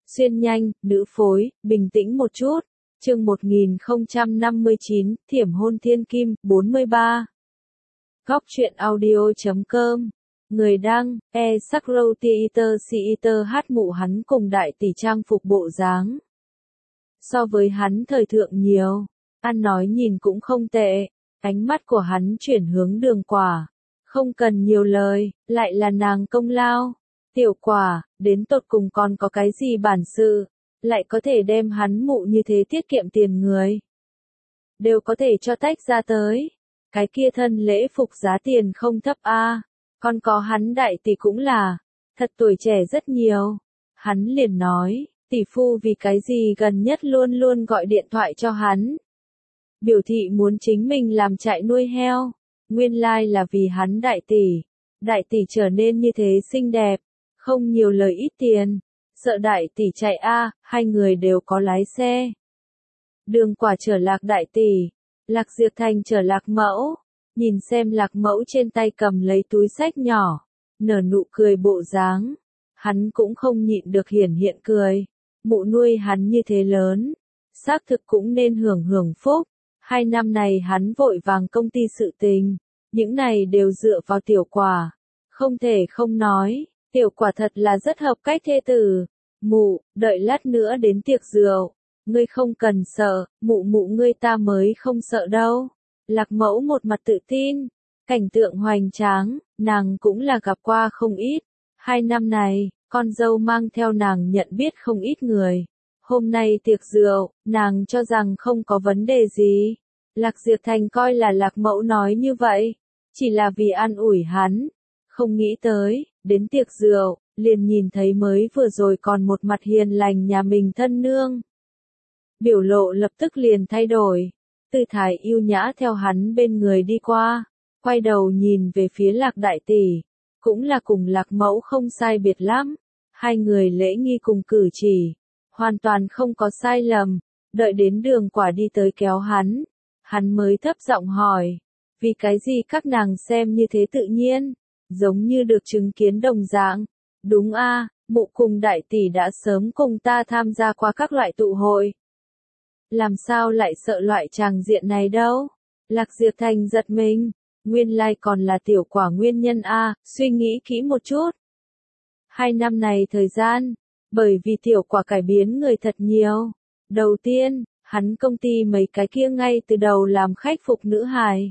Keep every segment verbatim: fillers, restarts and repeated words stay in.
Xuyên nhanh, nữ phối, bình tĩnh một chút. Chương một nghìn không trăm năm mươi chín, Thiểm hôn thiên kim, bốn mươi ba. Góc truyện audio chấm com. Người đăng, e Sakro Theater Theater hát mụ hắn cùng đại tỷ trang phục bộ dáng. So với hắn thời thượng nhiều, ăn nói nhìn cũng không tệ, ánh mắt của hắn chuyển hướng Đường Quả. Không cần nhiều lời, lại là nàng công lao. Tiểu Quả, đến tột cùng còn có cái gì bản sự, lại có thể đem hắn mụ như thế tiết kiệm tiền người. Đều có thể cho tách ra tới. Cái kia thân lễ phục giá tiền không thấp a, à. Còn có hắn đại tỷ cũng là, thật tuổi trẻ rất nhiều. Hắn liền nói, tỷ phu vì cái gì gần nhất luôn luôn gọi điện thoại cho hắn. Biểu thị muốn chính mình làm trại nuôi heo. Nguyên lai like là vì hắn đại tỷ. Đại tỷ trở nên như thế xinh đẹp, không nhiều lời ít tiền. Sợ đại tỷ chạy a, à, hai người đều có lái xe. Đường Quả chở Lạc đại tỷ, Lạc Diệp Thành chở Lạc mẫu. Nhìn xem Lạc mẫu trên tay cầm lấy túi xách nhỏ, nở nụ cười bộ dáng. Hắn cũng không nhịn được hiển hiện cười. Mụ nuôi hắn như thế lớn, xác thực cũng nên hưởng hưởng phúc. Hai năm này hắn vội vàng công ty sự tình, những này đều dựa vào Tiểu Quả. Không thể không nói, Tiểu Quả thật là rất hợp cách thê tử. Mụ, đợi lát nữa đến tiệc rượu, ngươi không cần sợ, mụ mụ ngươi ta mới không sợ đâu. Lạc mẫu một mặt tự tin, cảnh tượng hoành tráng, nàng cũng là gặp qua không ít. Hai năm này, con dâu mang theo nàng nhận biết không ít người. Hôm nay tiệc rượu, nàng cho rằng không có vấn đề gì. Lạc Diệp Thành coi là Lạc mẫu nói như vậy, chỉ là vì an ủi hắn. Không nghĩ tới, đến tiệc rượu, liền nhìn thấy mới vừa rồi còn một mặt hiền lành nhà mình thân nương. Biểu lộ lập tức liền thay đổi. Tư thái yêu nhã theo hắn bên người đi qua, quay đầu nhìn về phía Lạc đại tỷ, cũng là cùng Lạc mẫu không sai biệt lắm. Hai người lễ nghi cùng cử chỉ, hoàn toàn không có sai lầm. Đợi đến Đường Quả đi tới kéo hắn, hắn mới thấp giọng hỏi, vì cái gì các nàng xem như thế tự nhiên, giống như được chứng kiến đồng dạng. Đúng a, à, mụ cùng đại tỷ đã sớm cùng ta tham gia qua các loại tụ hội. Làm sao lại sợ loại tràng diện này đâu? Lạc Diệp Thành giật mình, nguyên lai like còn là Tiểu Quả nguyên nhân a, à, suy nghĩ kỹ một chút. Hai năm này thời gian, bởi vì Tiểu Quả cải biến người thật nhiều. Đầu tiên, hắn công ty mấy cái kia ngay từ đầu làm khách phục nữ hài.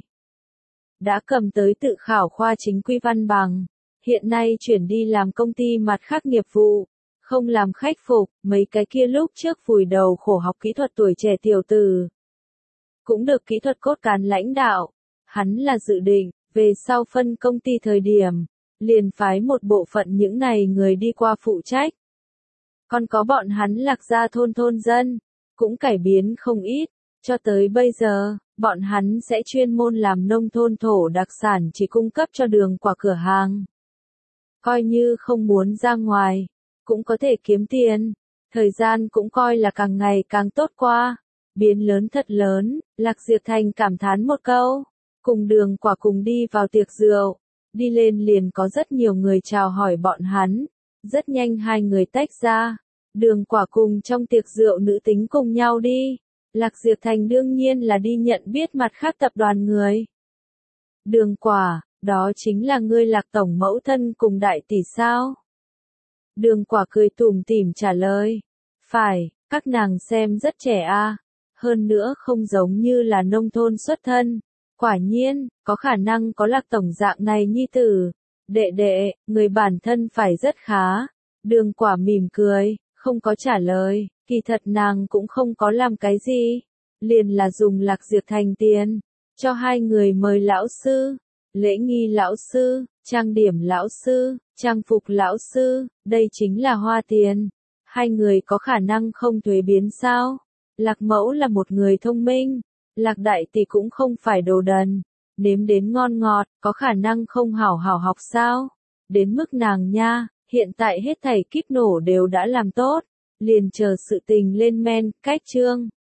Đã cầm tới tự khảo khoa chính quy văn bằng, hiện nay chuyển đi làm công ty mặt khác nghiệp vụ. Không làm khách phục, mấy cái kia lúc trước vùi đầu khổ học kỹ thuật tuổi trẻ tiểu tử. Cũng được kỹ thuật cốt cán lãnh đạo. Hắn là dự định, về sau phân công ty thời điểm, liền phái một bộ phận những này người đi qua phụ trách. Còn có bọn hắn Lạc gia thôn thôn dân, cũng cải biến không ít. Cho tới bây giờ, bọn hắn sẽ chuyên môn làm nông thôn thổ đặc sản chỉ cung cấp cho Đường Quả cửa hàng. Coi như không muốn ra ngoài, cũng có thể kiếm tiền. Thời gian cũng coi là càng ngày càng tốt qua. Biến lớn thật lớn, Lạc Diệp Thành cảm thán một câu. Cùng Đường Quả cùng đi vào tiệc rượu. Đi lên liền có rất nhiều người chào hỏi bọn hắn. Rất nhanh hai người tách ra. Đường Quả cùng trong tiệc rượu nữ tính cùng nhau đi. Lạc Diệp Thành đương nhiên là đi nhận biết mặt khác tập đoàn người. Đường Quả, đó chính là ngươi Lạc tổng mẫu thân cùng đại tỷ sao? Đường Quả cười tủm tỉm trả lời. Phải, các nàng xem rất trẻ a, à. Hơn nữa không giống như là nông thôn xuất thân. Quả nhiên, có khả năng có Lạc tổng dạng này nhi tử. Đệ đệ, người bản thân phải rất khá. Đường Quả mỉm cười, không có trả lời. Kỳ thật nàng cũng không có làm cái gì. Liền là dùng Lạc Diệp Thành tiền, cho hai người mời lão sư. Lễ nghi lão sư, trang điểm lão sư, trang phục lão sư, đây chính là hoa tiền. Hai người có khả năng không thuế biến sao? Lạc mẫu là một người thông minh, Lạc đại tỷ cũng không phải đồ đần. Nếm đến ngon ngọt, có khả năng không hảo hảo học sao? Đến mức nàng nha, hiện tại hết thảy kíp nổ đều đã làm tốt. Liền chờ sự tình lên men, cách chương.